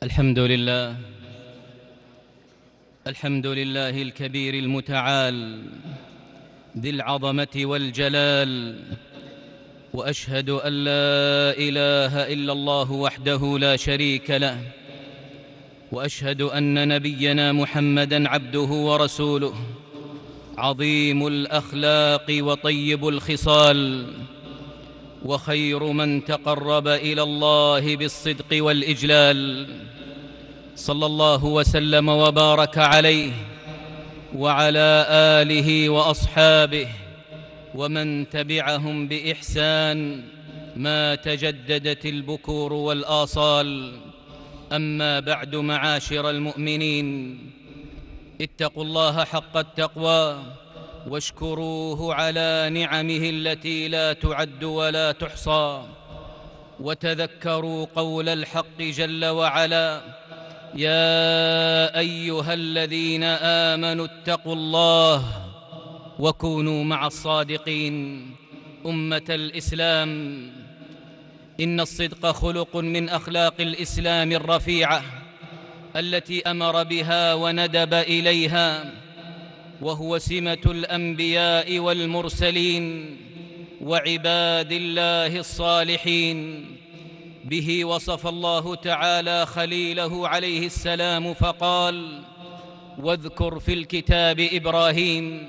الحمد لله. الحمد لله الكبير المتعال ذي العظمة والجلال، وأشهد أن لا إله إلا الله وحده لا شريك له، وأشهد أن نبينا محمدًا عبده ورسوله، عظيم الأخلاق وطيب الخصال، وخير من تقرب إلى الله بالصدق والإجلال، صلى الله وسلم وبارك عليه وعلى آله وأصحابه ومن تبعهم بإحسان ما تجددت البكور والآصال. أما بعد، معاشر المؤمنين، اتقوا الله حق التقوى واشكروه على نعمه التي لا تعد ولا تحصى، وتذكروا قول الحق جل وعلا: يا أيها الذين آمنوا اتقوا الله وكونوا مع الصادقين. أمة الإسلام، إن الصدق خلق من أخلاق الإسلام الرفيعة التي أمر بها وندب إليها، وهو سمة الأنبياء والمرسلين وعباد الله الصالحين. به وصف الله تعالى خليله عليه السلام فقال: واذكر في الكتاب إبراهيم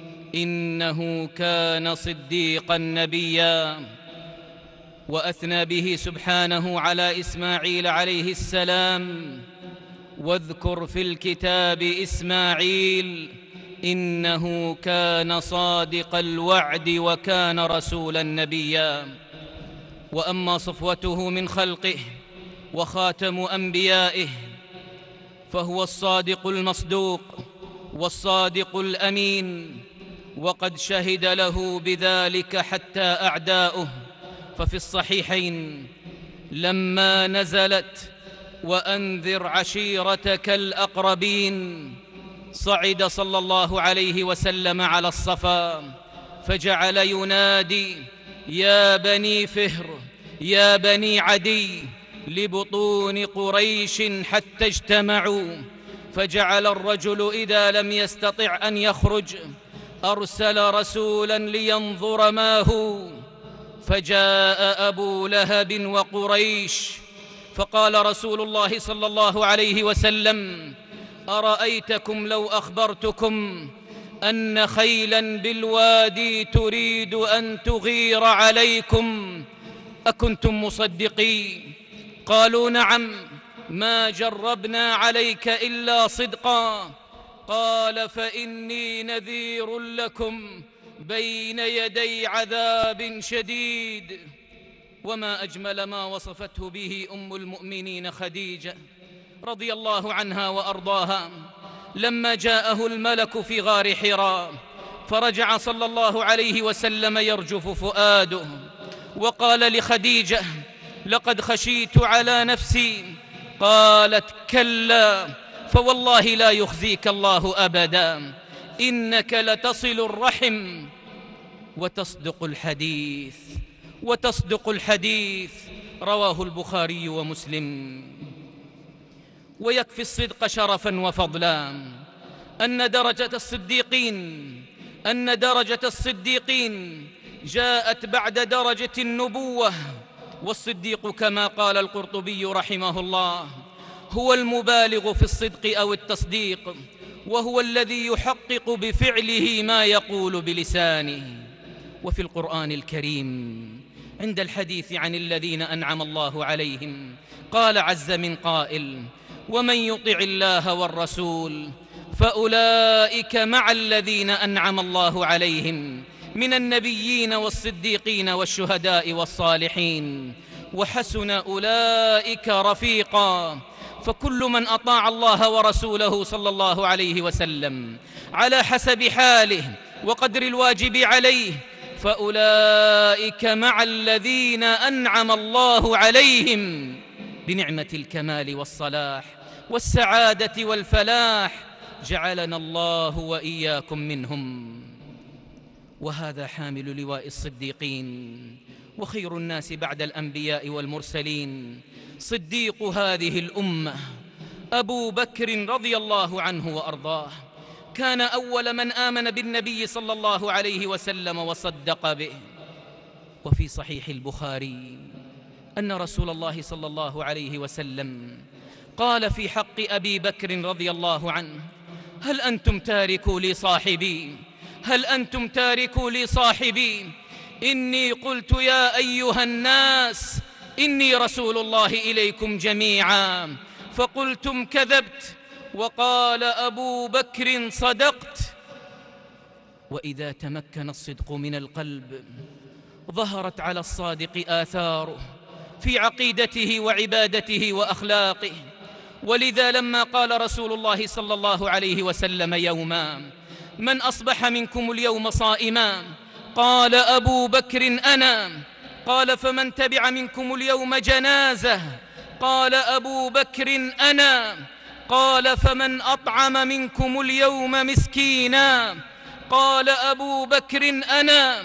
إنه كان صديقا نبيا. وأثنى به سبحانه على إسماعيل عليه السلام: واذكر في الكتاب إسماعيل إنه كان صادق الوعد وكان رسولا نبيا. وأما صفوته من خلقه وخاتم أنبيائه فهو الصادق المصدوق والصادق الأمين، وقد شهد له بذلك حتى أعداؤه. ففي الصحيحين لما نزلت وأنذر عشيرتك الأقربين، صعد صلى الله عليه وسلم على الصفا فجعل ينادي: يا بني فهر، يا بني عدي، لبطون قريش حتى اجتمعوا. فجعل الرجل إذا لم يستطع أن يخرج أرسل رسولا لينظر ما هو، فجاء أبو لهب وقريش، فقال رسول الله صلى الله عليه وسلم: أرأيتكم لو أخبرتكم أن خيلا بالوادي تريد أن تغير عليكم أكنتم مصدقين؟ قالوا: نعم، ما جربنا عليك إلا صدقا. قال: فإني نذير لكم بين يدي عذاب شديد. وما أجمل ما وصفته به أم المؤمنين خديجة رضي الله عنها وأرضاها لما جاءه الملك في غار حراء، فرجع صلى الله عليه وسلم يرجف فؤاده، وقال لخديجة: لقد خشيت على نفسي. قالت: كلا، فوالله لا يخزيك الله أبدا، إنك لتصل الرحم وتصدق الحديث. رواه البخاري ومسلم. ويكفي الصدق شرفا وفضلا أن درجة الصديقين جاءت بعد درجة النبوة. والصديق كما قال القرطبي رحمه الله هو المبالغ في الصدق أو التصديق، وهو الذي يحقق بفعله ما يقول بلسانه. وفي القرآن الكريم عند الحديث عن الذين أنعم الله عليهم قال عز من قائل: ومن يطع الله والرسول فأولئك مع الذين أنعم الله عليهم من النبيين والصديقين والشهداء والصالحين وحسن أولئك رفيقا. فكل من أطاع الله ورسوله صلى الله عليه وسلم على حسب حاله وقدر الواجب عليه فأولئك مع الذين أنعم الله عليهم بنعمة الكمال والصلاح والسعادة والفلاح، جعلنا الله وإياكم منهم. وهذا حامل لواء الصديقين وخير الناس بعد الأنبياء والمرسلين صديق هذه الأمة أبو بكر رضي الله عنه وأرضاه، كان أول من آمن بالنبي صلى الله عليه وسلم وصدق به. وفي صحيح البخاري أن رسول الله صلى الله عليه وسلم قال في حق أبي بكر رضي الله عنه: هل أنتم تاركوا لي صاحبي؟ هل أنتم تاركوا لي صاحبي؟ إني قلت يا أيها الناس إني رسول الله إليكم جميعا، فقلتم كذبت، وقال أبو بكر صدقت. وإذا تمكن الصدق من القلب ظهرت على الصادق آثاره في عقيدته وعبادته وأخلاقه. ولذا لما قال رسول الله صلى الله عليه وسلم يوما: من أصبح منكم اليوم صائما؟ قال أبو بكر أنا. قال فمن تبع منكم اليوم جنازة؟ قال أبو بكر أنا. قال فمن أطعم منكم اليوم مسكينا؟ قال أبو بكر أنا.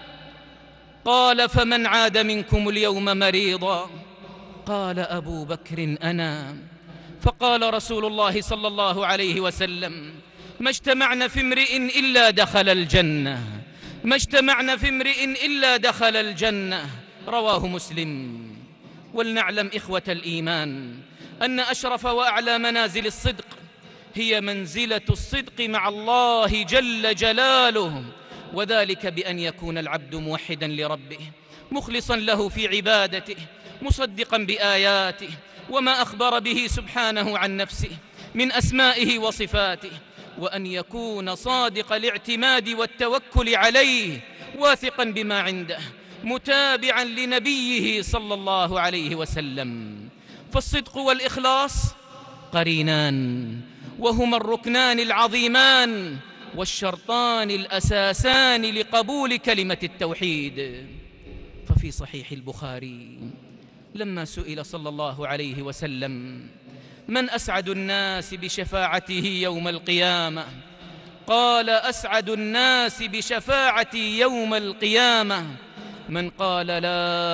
قال فمن عاد منكم اليوم مريضا؟ قال أبو بكر أنا. فقال رسول الله صلى الله عليه وسلم: ما اجتمعنا في امرئ إلا دخل الجنة، ما اجتمعنا في امرئ إلا دخل الجنة. رواه مسلم. ولنعلم إخوة الإيمان أن أشرف وأعلى منازل الصدق هي منزلة الصدق مع الله جل جلاله، وذلك بأن يكون العبد موحدا لربه مخلصا له في عبادته، مصدقا بآياته وما أخبر به سبحانه عن نفسه من أسمائه وصفاته، وأن يكون صادق الاعتماد والتوكل عليه، واثقا بما عنده، متابعا لنبيه صلى الله عليه وسلم. فالصدق والإخلاص قرينان، وهما الركنان العظيمان والشرطان الأساسان لقبول كلمة التوحيد. ففي صحيح البخاري لما سئل صلى الله عليه وسلم: من أسعد الناس بشفاعته يوم القيامة؟ قال: أسعد الناس بشفاعتي يوم القيامة من قال لا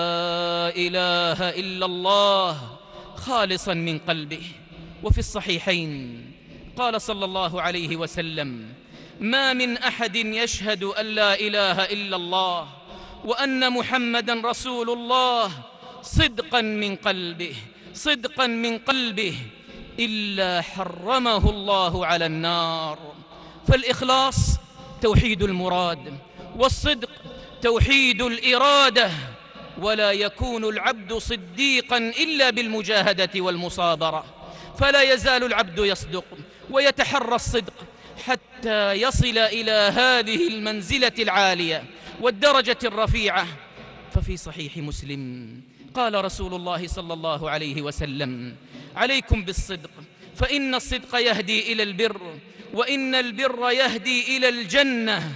إله إلا الله خالصا من قلبه. وفي الصحيحين قال صلى الله عليه وسلم: ما من أحد يشهد أن لا إله إلا الله وأن محمدا رسول الله صدقا من قلبه، صدقا من قلبه، إلا حرمه الله على النار. فالإخلاص توحيد المراد، والصدق توحيد الإرادة. ولا يكون العبد صديقا إلا بالمجاهدة والمصابرة، فلا يزال العبد يصدق ويتحرى الصدق حتى يصل إلى هذه المنزلة العالية والدرجة الرفيعة. ففي صحيح مسلم قال رسول الله صلى الله عليه وسلم: عليكم بالصدق، فإن الصدق يهدي إلى البر، وإن البر يهدي إلى الجنة.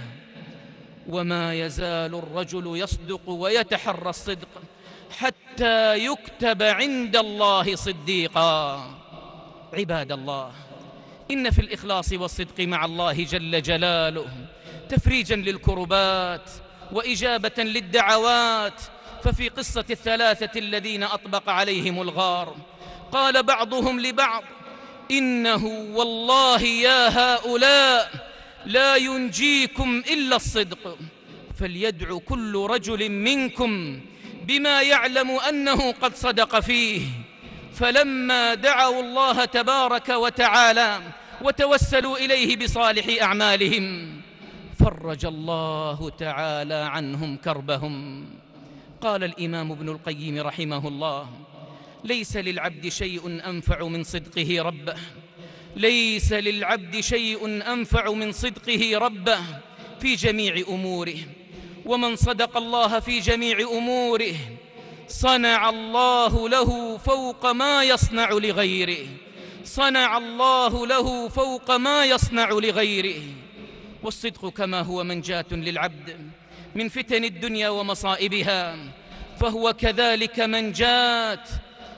وما يزال الرجل يصدق ويتحرى الصدق حتى يكتب عند الله صديقا. عباد الله، إن في الإخلاص والصدق مع الله جل جلاله تفريجا للكربات وإجابة للدعوات. ففي قصة الثلاثة الذين أطبق عليهم الغار قال بعضهم لبعض: إنه والله يا هؤلاء لا ينجيكم إلا الصدق، فليدع كل رجل منكم بما يعلم أنه قد صدق فيه. فلما دعوا الله تبارك وتعالى وتوسلوا إليه بصالح أعمالهم فرج الله تعالى عنهم كربهم. قال الإمام ابن القيم رحمه الله: ليس للعبد شيء أنفع من صدقه ربه، ليس للعبد شيء أنفع من صدقه ربه في جميع أموره. ومن صدق الله في جميع أموره صنع الله له فوق ما يصنع لغيره، صنع الله له فوق ما يصنع لغيره. والصدق كما هو منجاة للعبد من فتن الدنيا ومصائبها، فهو كذلك منجاة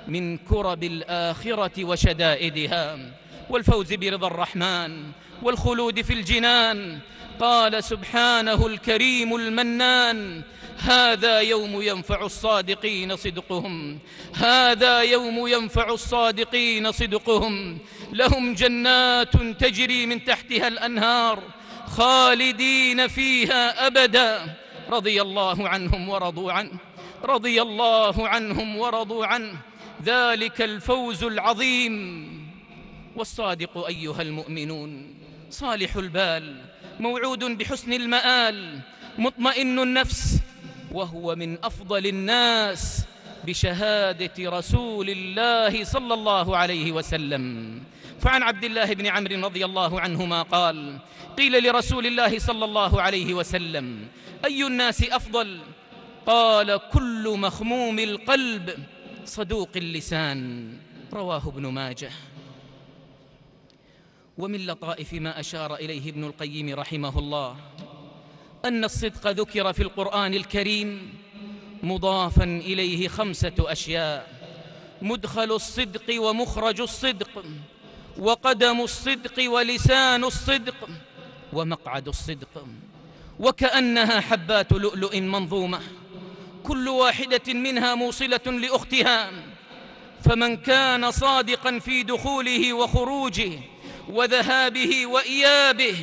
من كرب الآخرة وشدائدها، والفوز برضا الرحمن والخلود في الجنان. قال سبحانه الكريم المنان: هذا يوم ينفع الصادقين صدقهم، هذا يوم ينفع الصادقين صدقهم، لهم جنات تجري من تحتها الأنهار خالدين فيها أبدا، رضي الله عنهم ورضوا عنه، رضي الله عنهم ورضوا عنه، ذلك الفوز العظيم. والصادق أيها المؤمنون صالح البال، موعود بحسن المآل، مطمئن النفس، وهو من أفضل الناس بشهادة رسول الله صلى الله عليه وسلم. فعن عبد الله بن عمرو رضي الله عنهما قال: قيل لرسول الله صلى الله عليه وسلم: أي الناس أفضل؟ قال: كل مخموم القلب صدوق اللسان، رواه ابن ماجه. ومن لطائف ما أشار إليه ابن القيم رحمه الله أن الصدق ذكر في القرآن الكريم مضافا إليه 5 أشياء: مدخل الصدق ومخرج الصدق، وقدم الصدق ولسان الصدق، ومقعد الصدق، وكأنها حبات لؤلؤ منظومة، كل واحدة منها موصلة لأختها، فمن كان صادقا في دخوله وخروجه وذهابه وإيابه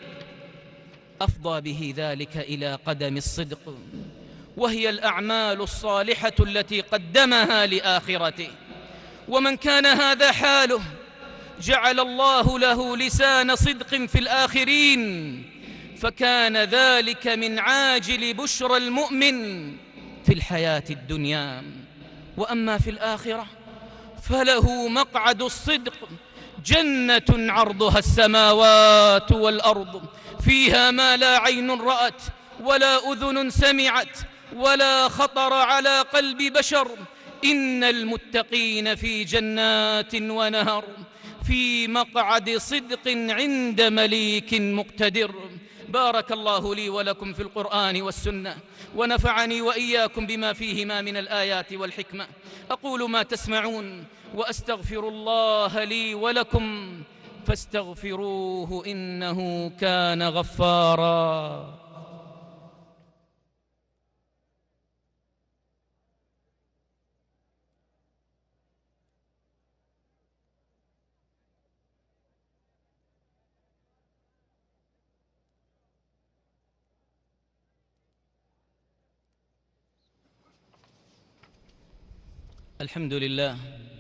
أفضى به ذلك إلى قدم الصدق، وهي الأعمال الصالحة التي قدمها لآخرته. ومن كان هذا حاله جعل الله له لسان صدق في الآخرين، فكان ذلك من عاجل بشرى المؤمن في الحياة الدنيا. وأما في الآخرة فله مقعد الصدق، جنة عرضها السماوات والأرض، فيها ما لا عين رأت ولا أذن سمعت ولا خطر على قلب بشر، إن المتقين في جنات ونهر، في مقعد صدق عند مليك مقتدر. بارك الله لي ولكم في القرآن والسنة، ونفعني وإياكم بما فيهما من الآيات والحكمة. أقول ما تسمعون وأستغفر الله لي ولكم فاستغفروه إنه كان غفارا. الحمد لله،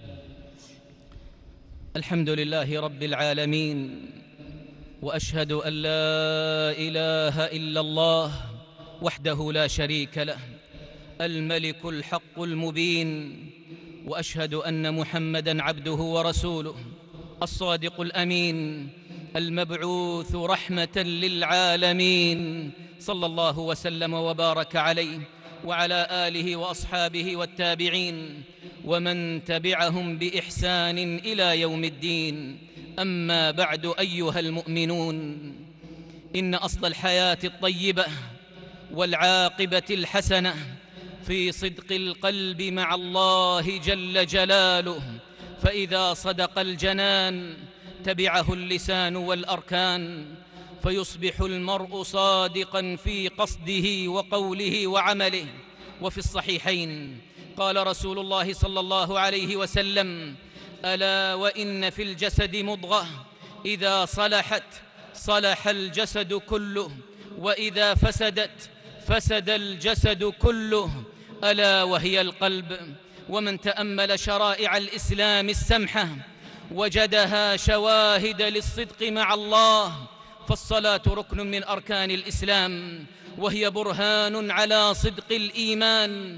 الحمد لله رب العالمين، وأشهد أن لا إله إلا الله وحده لا شريك له، الملك الحق المبين، وأشهد أن محمدًا عبده ورسوله الصادق الأمين المبعوث رحمة للعالمين، صلى الله وسلم وبارك عليه وعلى آله وأصحابه والتابعين ومن تبعهم بإحسان إلى يوم الدين. أما بعد أيها المؤمنون، إن أصل الحياة الطيبة والعاقبة الحسنة في صدق القلب مع الله جل جلاله، فإذا صدق الجنان تبعه اللسان والأركان، فيصبح المرء صادقا في قصده وقوله وعمله. وفي الصحيحين قال رسول الله صلى الله عليه وسلم: ألا وإن في الجسد مضغة إذا صلحت صلح الجسد كله، وإذا فسدت فسد الجسد كله، ألا وهي القلب. ومن تأمل شرائع الإسلام السمحة وجدها شواهد للصدق مع الله، فالصلاة ركن من أركان الإسلام، وهي برهان على صدق الإيمان.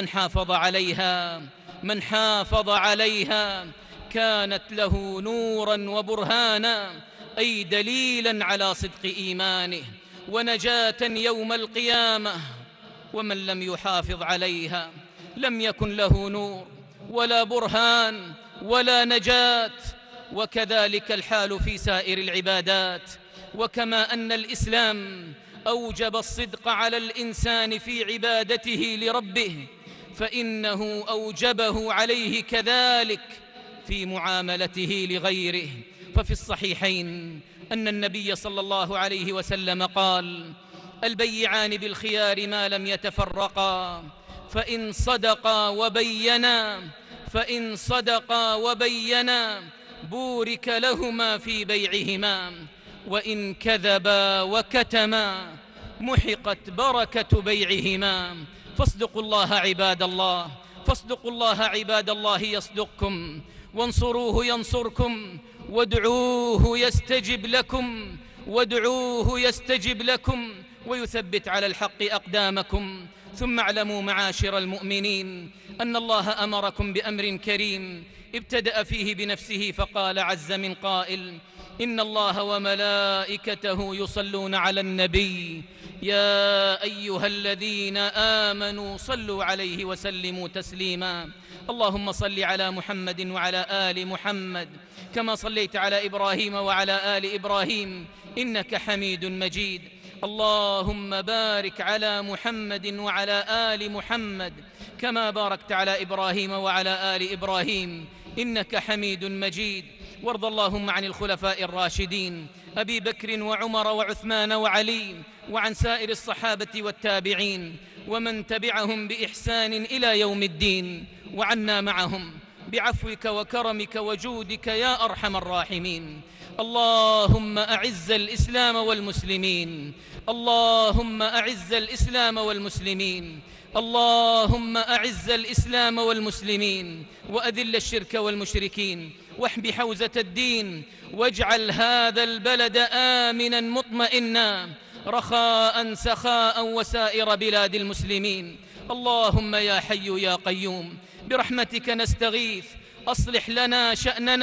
من حافظ عليها كانت له نورا وبرهانا، أي دليلا على صدق إيمانه ونجاة يوم القيامة. ومن لم يحافظ عليها لم يكن له نور ولا برهان ولا نجاة. وكذلك الحال في سائر العبادات. وكما أن الإسلام أوجب الصدق على الإنسان في عبادته لربه، فإنه أوجبه عليه كذلك في معاملته لغيره. ففي الصحيحين أن النبي صلى الله عليه وسلم قال: البيعان بالخيار ما لم يتفرقا، فإن صدقا وبينا بورك لهما في بيعهما، وإن كذبا وكتما محقت بركة بيعهما. فاصدقوا الله عباد الله يصدقكم، وانصروه ينصركم، وادعوه يستجب لكم ويثبت على الحق أقدامكم. ثم اعلموا معاشر المؤمنين أن الله أمركم بأمر كريم ابتدأ فيه بنفسه فقال عز من قائل: إن الله وملائكته يصلون على النبي يا أيها الذين آمنوا صلوا عليه وسلموا تسليما. اللهم صل على محمد وعلى آل محمد كما صليت على إبراهيم وعلى آل إبراهيم إنك حميد مجيد. اللهم بارك على محمد وعلى آل محمد كما باركت على إبراهيم وعلى آل إبراهيم إنك حميد مجيد. وارض اللهم عن الخلفاء الراشدين أبي بكر وعمر وعثمان وعلي، وعن سائر الصحابة والتابعين ومن تبعهم بإحسان إلى يوم الدين، وعنا معهم بعفوك وكرمك وجودك يا أرحم الراحمين. اللهم أعز الإسلام والمسلمين، اللهم أعز الإسلام والمسلمين، اللهم أعز الإسلام والمسلمين، وأذل الشرك والمشركين، واحم حوزة الدين، واجعل هذا البلد آمنا مطمئنا رخاء سخاء وسائر بلاد المسلمين. اللهم يا حي يا قيوم برحمتك نستغيث، أصلح لنا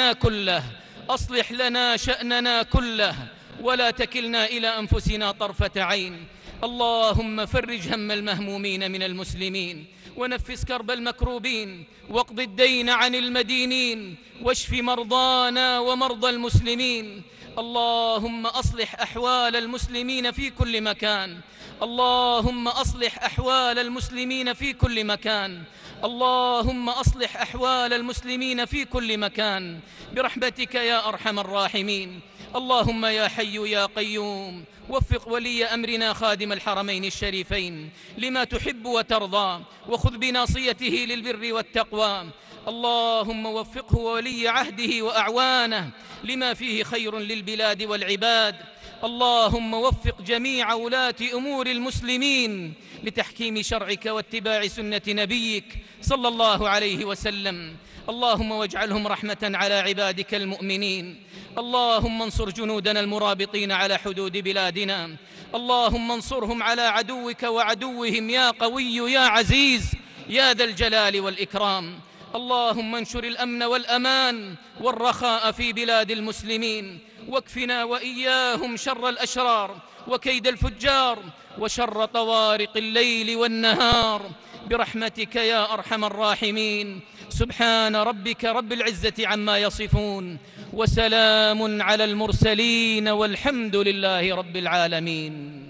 شأننا كله ولا تكلنا إلى أنفسنا طرفة عين. اللهم فرج هم المهمومين من المسلمين، ونفس كرب المكروبين، واقض الدين عن المدينين، واشف مرضانا ومرضى المسلمين. اللهم أصلح أحوال المسلمين في كل مكان، اللهم أصلح أحوال المسلمين في كل مكان، اللهم أصلح أحوال المسلمين في كل مكان برحمتك يا أرحم الراحمين. اللهم يا حي يا قيوم وفق ولي أمرنا خادم الحرمين الشريفين لما تحب وترضى، وخذ بناصيته للبر والتقوى. اللهم وفقه وولي عهده وأعوانه لما فيه خير للبلاد والعباد. اللهم وفق جميع ولاة أمور المسلمين لتحكيم شرعك واتباع سنة نبيك صلى الله عليه وسلم. اللهم واجعلهم رحمة على عبادك المؤمنين. اللهم انصر جنودنا المرابطين على حدود بلادنا، اللهم انصرهم على عدوك وعدوهم يا قوي يا عزيز يا ذا الجلال والإكرام. اللهم انشر الأمن والأمان والرخاء في بلاد المسلمين، واكفنا وإياهم شر الأشرار وكيد الفجار وشر طوارق الليل والنهار برحمتك يا أرحم الراحمين. سبحان ربك رب العزة عما يصفون، وسلام على المرسلين، والحمد لله رب العالمين.